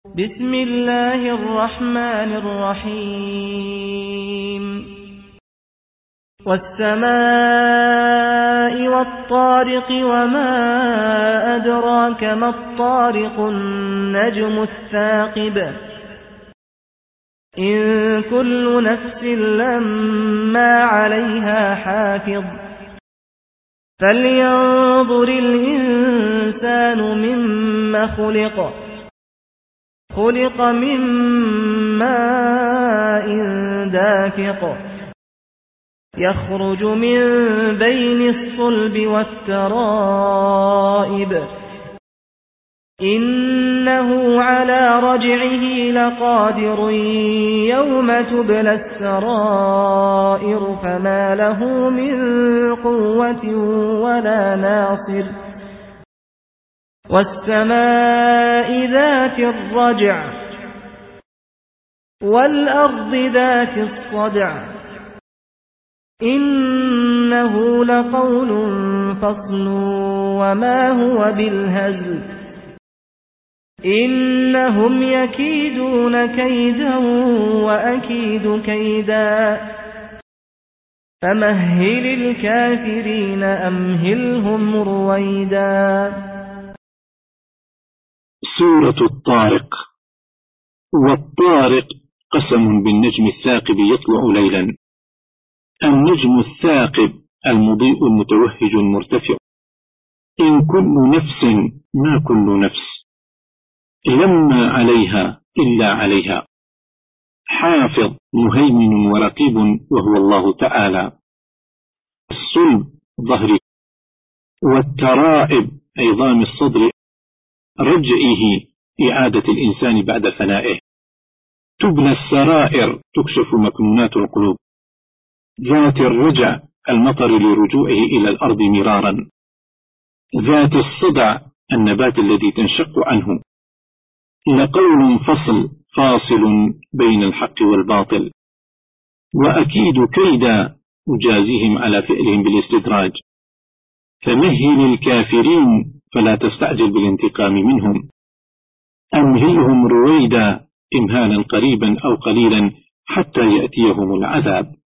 بسم الله الرحمن الرحيم والسماء والطارق وما أدراك ما الطارق النجم الثاقب إن كل نفس لما عليها حافظ فلينظر الإنسان مما خلق من ماء دافق يخرج من بين الصلب والترائب إنه على رجعه لقادر يوم تبلى السرائر فما له من قوة ولا ناصر والسماء ذات الرجع والأرض ذات الصدع إنه لقول فصل وما هو بالهزل إنهم يكيدون كيدا وأكيد كيدا فمهل الكافرين أمهلهم رويدا. سورة الطارق. والطارق قسم بالنجم الثاقب يطلع ليلا. النجم الثاقب المضيء المتوهج المرتفع. إن كل نفس ما كل نفس لما عليها إلا عليها حافظ مهيمن ورقيب وهو الله تعالى. الصلب ظهره والترائب عظام الصدر رجعه إعادة الإنسان بعد فنائه. تبلى السرائر تكشف مكنونات القلوب. ذات الرجع المطر لرجوعه إلى الأرض مرارا. ذات الصدع النبات الذي تنشق عنه. لقول فاصل بين الحق والباطل. وأكيد كيدا أجازيهم على فعلهم بالاستدراج. فمهل الكافرين فلا تستعجل بالانتقام منهم. أمهلهم رويدا إمهالا قريبا أو قليلا حتى يأتيهم العذاب.